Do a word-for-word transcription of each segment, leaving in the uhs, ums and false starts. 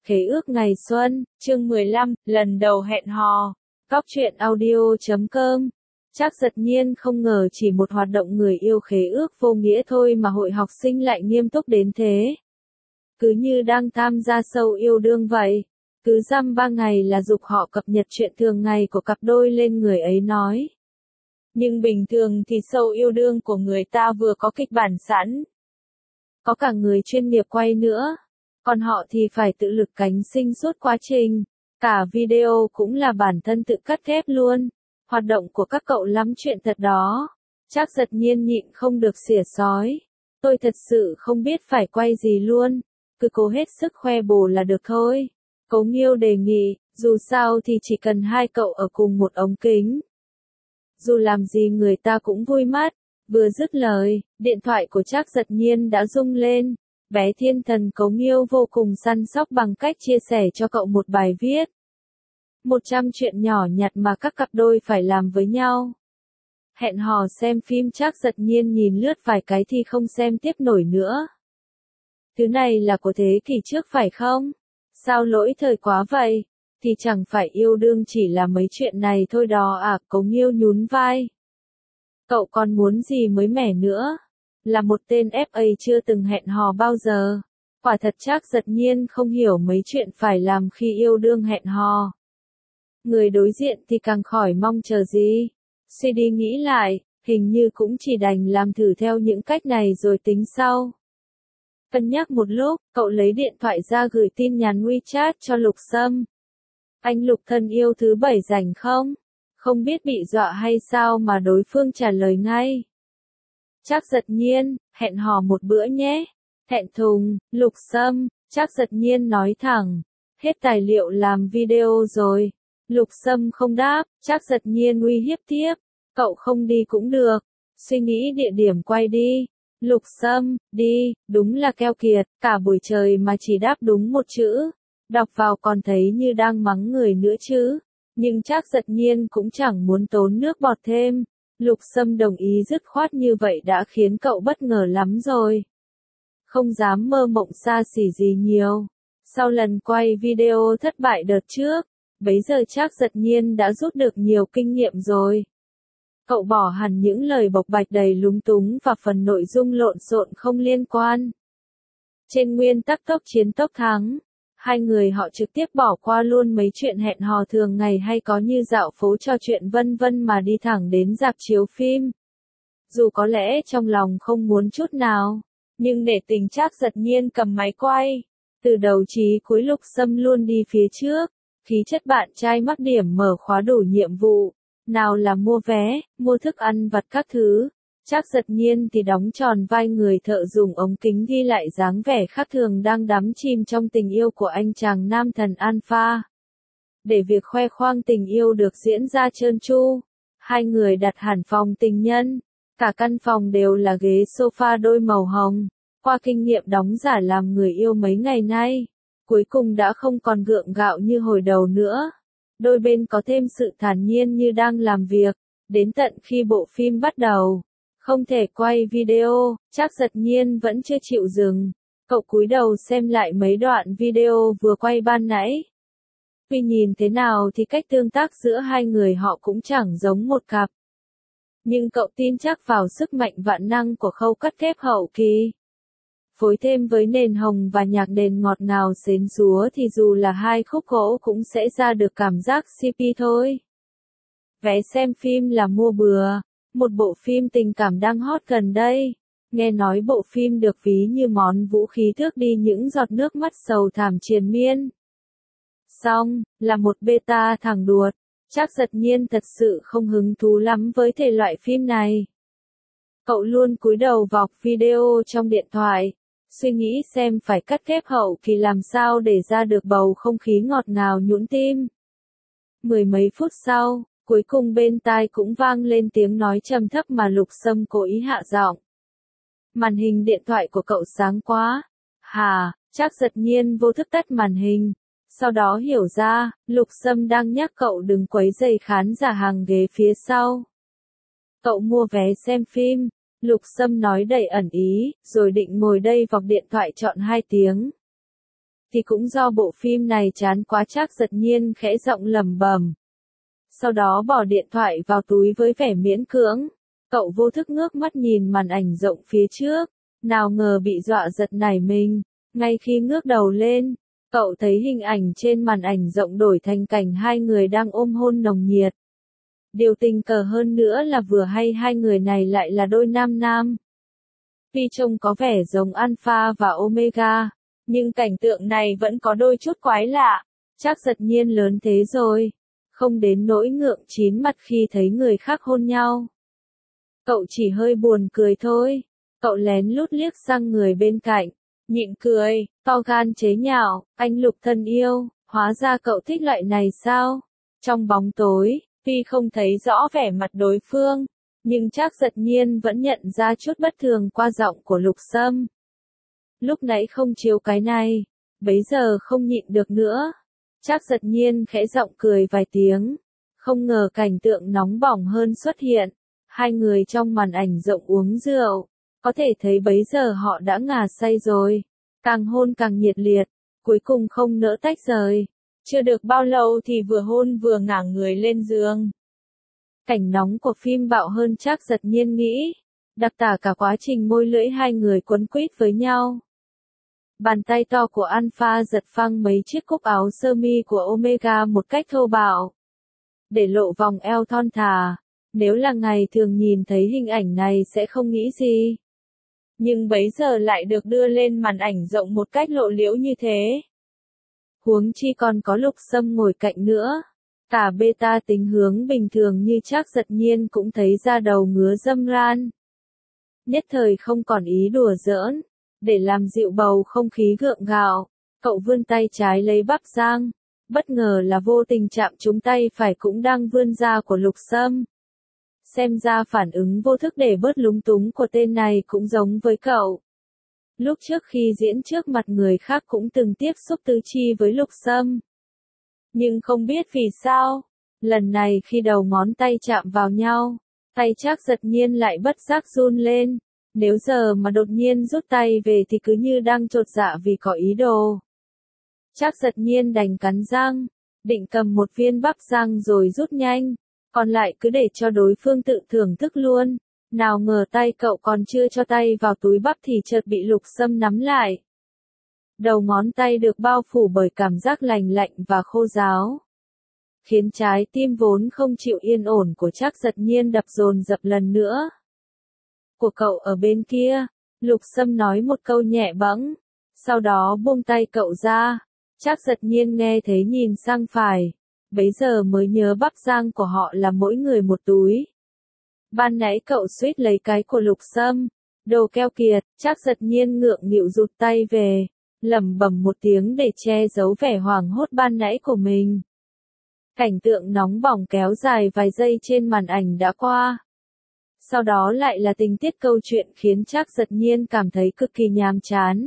Khế ước ngày xuân, chương mười lăm, lần đầu hẹn hò. Cóc truyện audio chấm com. Trác Giật Nhiên không ngờ chỉ một hoạt động người yêu khế ước vô nghĩa thôi mà hội học sinh lại nghiêm túc đến thế. Cứ như đang tham gia show yêu đương vậy. Cứ dăm ba ngày là giục họ cập nhật chuyện thường ngày của cặp đôi lên người ấy nói. Nhưng bình thường thì show yêu đương của người ta vừa có kịch bản sẵn. Có cả người chuyên nghiệp quay nữa. Còn họ thì phải tự lực cánh sinh suốt quá trình. Cả video cũng là bản thân tự cắt ghép luôn. Hoạt động của các cậu lắm chuyện thật đó. Trác Giật Nhiên nhịn không được xỉa xói. Tôi thật sự không biết phải quay gì luôn. Cứ cố hết sức khoe bồ là được thôi. Cố Nghiêu đề nghị, dù sao thì chỉ cần hai cậu ở cùng một ống kính. Dù làm gì người ta cũng vui mắt. Vừa dứt lời, điện thoại của Trác Giật Nhiên đã rung lên. Bé thiên thần Cố Nghiêu vô cùng săn sóc bằng cách chia sẻ cho cậu một bài viết. một trăm chuyện nhỏ nhặt mà các cặp đôi phải làm với nhau. Hẹn hò xem phim. Trác Giật Nhiên nhìn lướt vài cái thì không xem tiếp nổi nữa. Thứ này là của thế kỷ trước phải không? Sao lỗi thời quá vậy? Thì chẳng phải yêu đương chỉ là mấy chuyện này thôi đó à? Cố Nghiêu nhún vai. Cậu còn muốn gì mới mẻ nữa? Là một tên ép a chưa từng hẹn hò bao giờ. Quả thật Trác Giật Nhiên không hiểu mấy chuyện phải làm khi yêu đương hẹn hò. Người đối diện thì càng khỏi mong chờ gì. Suy đi nghĩ lại, hình như cũng chỉ đành làm thử theo những cách này rồi tính sau. Cân nhắc một lúc, cậu lấy điện thoại ra gửi tin nhắn WeChat cho Lục Sâm. Anh Lục thân yêu thứ bảy rảnh không? Không biết bị dọa hay sao mà đối phương trả lời ngay. Trác Giật Nhiên, hẹn hò một bữa nhé. Thẹn thùng, Lục Sâm, Trác Giật Nhiên nói thẳng. Hết tài liệu làm video rồi. Lục Sâm không đáp, Trác Giật Nhiên uy hiếp tiếp. Cậu không đi cũng được. Suy nghĩ địa điểm quay đi. Lục Sâm, đi, đúng là keo kiệt, cả buổi trời mà chỉ đáp đúng một chữ. Đọc vào còn thấy như đang mắng người nữa chứ. Nhưng Trác Giật Nhiên cũng chẳng muốn tốn nước bọt thêm. Lục Sâm đồng ý dứt khoát như vậy đã khiến cậu bất ngờ lắm rồi. Không dám mơ mộng xa xỉ gì nhiều. Sau lần quay video thất bại đợt trước, bấy giờ Trác Giật Nhiên đã rút được nhiều kinh nghiệm rồi. Cậu bỏ hẳn những lời bộc bạch đầy lúng túng và phần nội dung lộn xộn không liên quan. Trên nguyên tắc tốc chiến tốc thắng, hai người họ trực tiếp bỏ qua luôn mấy chuyện hẹn hò thường ngày hay có như dạo phố trò chuyện vân vân mà đi thẳng đến rạp chiếu phim. Dù có lẽ trong lòng không muốn chút nào, nhưng để tình Trác Giật Nhiên cầm máy quay, từ đầu chí cuối Lục Sâm luôn đi phía trước, khí chất bạn trai mắc điểm mở khóa đủ nhiệm vụ. Nào là mua vé, mua thức ăn vặt các thứ. Trác Giật Nhiên thì đóng tròn vai người thợ dùng ống kính ghi lại dáng vẻ khác thường đang đắm chìm trong tình yêu của anh chàng nam thần alpha. Để việc khoe khoang tình yêu được diễn ra trơn tru, hai người đặt hẳn phòng tình nhân. Cả căn phòng đều là ghế sofa đôi màu hồng. Qua kinh nghiệm đóng giả làm người yêu mấy ngày nay, cuối cùng đã không còn gượng gạo như hồi đầu nữa. Đôi bên có thêm sự thản nhiên như đang làm việc, đến tận khi bộ phim bắt đầu. Không thể quay video, Trác Giật Nhiên vẫn chưa chịu dừng. Cậu cúi đầu xem lại mấy đoạn video vừa quay ban nãy. Tuy nhìn thế nào thì cách tương tác giữa hai người họ cũng chẳng giống một cặp. Nhưng cậu tin chắc vào sức mạnh vạn năng của khâu cắt ghép hậu kỳ. Phối thêm với nền hồng và nhạc nền ngọt ngào xến xúa thì dù là hai khúc gỗ cũng sẽ ra được cảm giác xê pê thôi. Vé xem phim là mua bừa. Một bộ phim tình cảm đang hot gần đây. Nghe nói bộ phim được ví như món vũ khí thước đi những giọt nước mắt sầu thảm triền miên. Xong, là một beta thẳng đuột. Trác Giật Nhiên thật sự không hứng thú lắm với thể loại phim này. Cậu luôn cúi đầu vọc video trong điện thoại. Suy nghĩ xem phải cắt ghép hậu kỳ làm sao để ra được bầu không khí ngọt ngào nhũn tim. Mười mấy phút sau, cuối cùng bên tai cũng vang lên tiếng nói trầm thấp mà Lục Sâm cố ý hạ giọng. Màn hình điện thoại của cậu sáng quá. Hà, Trác Giật Nhiên vô thức tắt màn hình. Sau đó hiểu ra, Lục Sâm đang nhắc cậu đừng quấy rầy khán giả hàng ghế phía sau. Cậu mua vé xem phim. Lục Sâm nói đầy ẩn ý, rồi định ngồi đây vọc điện thoại chọn hai tiếng. thì cũng do bộ phim này chán quá. Trác Giật Nhiên khẽ giọng lẩm bẩm. Sau đó bỏ điện thoại vào túi với vẻ miễn cưỡng. Cậu vô thức ngước mắt nhìn màn ảnh rộng phía trước, nào ngờ bị dọa giật nảy mình. Ngay khi ngước đầu lên, cậu thấy hình ảnh trên màn ảnh rộng đổi thành cảnh hai người đang ôm hôn nồng nhiệt. Điều tình cờ hơn nữa là vừa hay hai người này lại là đôi nam nam. Tuy trông có vẻ giống Alpha và Omega, nhưng cảnh tượng này vẫn có đôi chút quái lạ. Trác Giật Nhiên lớn thế rồi, không đến nỗi ngượng chín mặt khi thấy người khác hôn nhau. Cậu chỉ hơi buồn cười thôi. Cậu lén lút liếc sang người bên cạnh, nhịn cười, to gan chế nhạo, anh Lục thân yêu, hóa ra cậu thích loại này sao? Trong bóng tối, tuy không thấy rõ vẻ mặt đối phương, nhưng Trác Giật Nhiên vẫn nhận ra chút bất thường qua giọng của Lục Sâm. Lúc nãy không chiếu cái này, bấy giờ không nhịn được nữa. Trác Giật Nhiên khẽ giọng cười vài tiếng, không ngờ cảnh tượng nóng bỏng hơn xuất hiện. Hai người trong màn ảnh rộng uống rượu, có thể thấy bấy giờ họ đã ngà say rồi, càng hôn càng nhiệt liệt, cuối cùng không nỡ tách rời. Chưa được bao lâu thì vừa hôn vừa ngả người lên giường. Cảnh nóng của phim bạo hơn Trác Giật Nhiên nghĩ, đặc tả cả quá trình môi lưỡi hai người quấn quýt với nhau. Bàn tay to của Alpha giật phăng mấy chiếc cúc áo sơ mi của Omega một cách thô bạo, để lộ vòng eo thon thả. Nếu là ngày thường nhìn thấy hình ảnh này sẽ không nghĩ gì. Nhưng bấy giờ lại được đưa lên màn ảnh rộng một cách lộ liễu như thế. Huống chi còn có Lục Sâm ngồi cạnh nữa. Cả beta tính hướng bình thường như Trác Giật Nhiên cũng thấy da đầu ngứa dâm ran. Nhất thời không còn ý đùa giỡn. Để làm dịu bầu không khí gượng gạo, cậu vươn tay trái lấy bắp rang. Bất ngờ là vô tình chạm trúng tay phải cũng đang vươn ra của Lục Sâm. Xem ra phản ứng vô thức để bớt lúng túng của tên này cũng giống với cậu. Lúc trước khi diễn trước mặt người khác cũng từng tiếp xúc tứ chi với Lục Sâm. Nhưng không biết vì sao, lần này khi đầu ngón tay chạm vào nhau, tay Trác Giật Nhiên lại bất giác run lên. Nếu giờ mà đột nhiên rút tay về thì cứ như đang chột dạ vì có ý đồ. Trác Giật Nhiên đành cắn răng, định cầm một viên bắp rang rồi rút nhanh. Còn lại cứ để cho đối phương tự thưởng thức luôn. Nào ngờ tay cậu còn chưa cho tay vào túi bắp thì chợt bị Lục Sâm nắm lại. Đầu ngón tay được bao phủ bởi cảm giác lành lạnh và khô ráo, khiến trái tim vốn không chịu yên ổn của Trác Giật Nhiên đập dồn dập lần nữa. Của cậu ở bên kia, Lục Sâm nói một câu nhẹ bẫng, sau đó buông tay cậu ra. Trác Giật Nhiên nghe thấy nhìn sang phải. Bấy giờ mới nhớ bắp rang của họ là mỗi người một túi. Ban nãy cậu suýt lấy cái của Lục Sâm. Đồ keo kiệt. Trác Giật Nhiên ngượng nghịu rụt tay về, lẩm bẩm một tiếng để che giấu vẻ hoảng hốt ban nãy của mình. Cảnh tượng nóng bỏng kéo dài vài giây trên màn ảnh đã qua. Sau đó lại là tình tiết câu chuyện khiến Trác Giật Nhiên cảm thấy cực kỳ nhàm chán.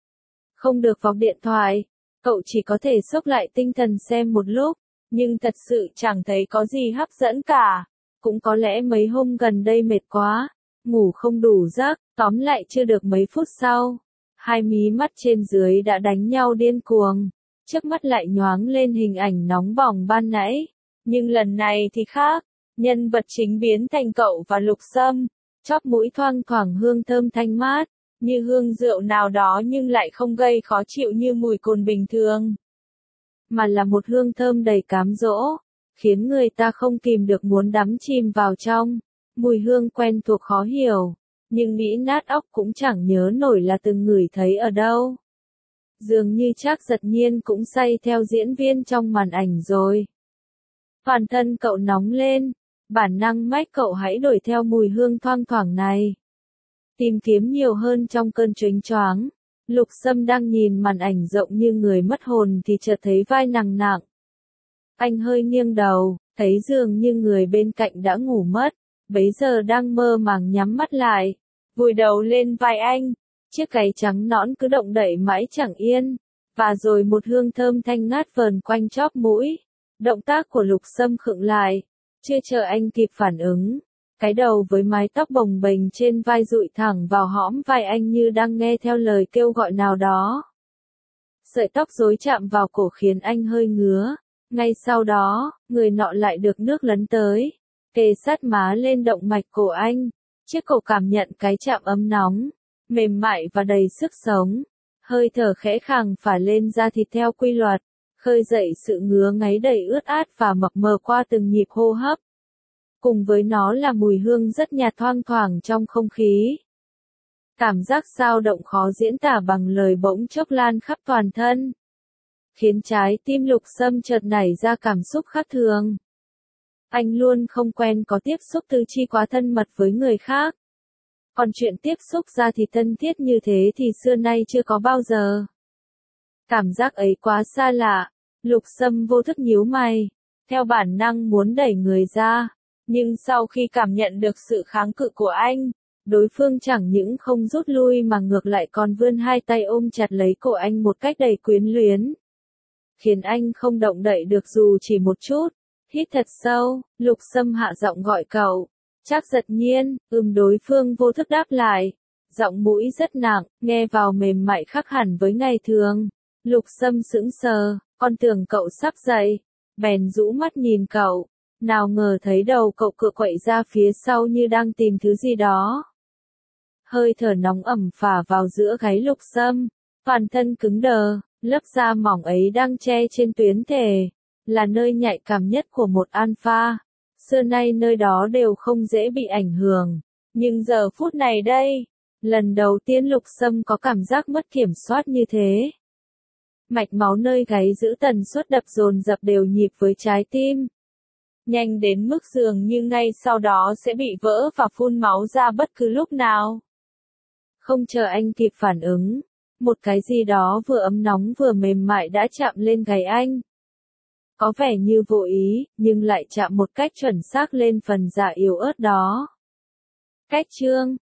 Không được vọc điện thoại, cậu chỉ có thể xốc lại tinh thần xem một lúc. Nhưng thật sự chẳng thấy có gì hấp dẫn cả. Cũng có lẽ mấy hôm gần đây mệt quá, ngủ không đủ giấc, tóm lại chưa được mấy phút sau. Hai mí mắt trên dưới đã đánh nhau điên cuồng. Trước mắt lại nhoáng lên hình ảnh nóng bỏng ban nãy. Nhưng lần này thì khác. Nhân vật chính biến thành cậu và Lục Sâm. Chóp mũi thoang thoảng hương thơm thanh mát, như hương rượu nào đó nhưng lại không gây khó chịu như mùi cồn bình thường. Mà là một hương thơm đầy cám dỗ, khiến người ta không kìm được muốn đắm chìm vào trong. Mùi hương quen thuộc khó hiểu, nhưng nghĩ nát óc cũng chẳng nhớ nổi là từng ngửi thấy ở đâu. Dường như Trác Giật Nhiên cũng say theo diễn viên trong màn ảnh rồi. Toàn thân cậu nóng lên, bản năng mách cậu hãy đuổi theo mùi hương thoang thoảng này. Tìm kiếm nhiều hơn trong cơn chớnh choáng. Lục Sâm đang nhìn màn ảnh rộng như người mất hồn thì chợt thấy vai nặng nặng. Anh hơi nghiêng đầu, thấy dường như người bên cạnh đã ngủ mất, bấy giờ đang mơ màng nhắm mắt lại, vùi đầu lên vai anh. Chiếc gáy trắng nõn cứ động đậy mãi chẳng yên, và rồi một hương thơm thanh ngát vờn quanh chóp mũi. Động tác của Lục Sâm khựng lại, chưa chờ anh kịp phản ứng. Cái đầu với mái tóc bồng bềnh trên vai dụi thẳng vào hõm vai anh như đang nghe theo lời kêu gọi nào đó. Sợi tóc rối chạm vào cổ khiến anh hơi ngứa. Ngay sau đó, người nọ lại được nước lấn tới, kề sát má lên động mạch cổ anh. Chiếc cổ cảm nhận cái chạm ấm nóng, mềm mại và đầy sức sống. Hơi thở khẽ khàng phả lên da thịt theo quy luật, khơi dậy sự ngứa ngáy đầy ướt át và mập mờ qua từng nhịp hô hấp. Cùng với nó là mùi hương rất nhạt thoang thoảng trong không khí. Cảm giác dao động khó diễn tả bằng lời bỗng chốc lan khắp toàn thân, khiến trái tim Lục Sâm chợt nảy ra cảm xúc khác thường. Anh luôn không quen có tiếp xúc tứ chi quá thân mật với người khác. Còn chuyện tiếp xúc da thịt thân thiết như thế thì xưa nay chưa có bao giờ. Cảm giác ấy quá xa lạ, Lục Sâm vô thức nhíu mày, theo bản năng muốn đẩy người ra. Nhưng sau khi cảm nhận được sự kháng cự của anh, đối phương chẳng những không rút lui mà ngược lại còn vươn hai tay ôm chặt lấy cổ anh một cách đầy quyến luyến, khiến anh không động đậy được dù chỉ một chút. Hít thật sâu, Lục Sâm hạ giọng gọi cậu. Trác Giật Nhiên, ừm đối phương vô thức đáp lại. Giọng mũi rất nặng, nghe vào mềm mại khác hẳn với ngày thường. Lục Sâm sững sờ, con tưởng cậu sắp dậy. Bèn rũ mắt nhìn cậu. Nào ngờ thấy đầu cậu cựa quậy ra phía sau như đang tìm thứ gì đó. Hơi thở nóng ẩm phả vào giữa gáy Lục Sâm. Toàn thân cứng đờ, lớp da mỏng ấy đang che trên tuyến thể, là nơi nhạy cảm nhất của một alpha. Xưa nay nơi đó đều không dễ bị ảnh hưởng. Nhưng giờ phút này đây, lần đầu tiên Lục Sâm có cảm giác mất kiểm soát như thế. Mạch máu nơi gáy giữ tần suất đập dồn dập đều nhịp với trái tim. Nhanh đến mức dường như ngay sau đó sẽ bị vỡ và phun máu ra bất cứ lúc nào. Không chờ anh kịp phản ứng, một cái gì đó vừa ấm nóng vừa mềm mại đã chạm lên gáy anh. Có vẻ như vô ý, nhưng lại chạm một cách chuẩn xác lên phần dạ yếu ớt đó. Cách chương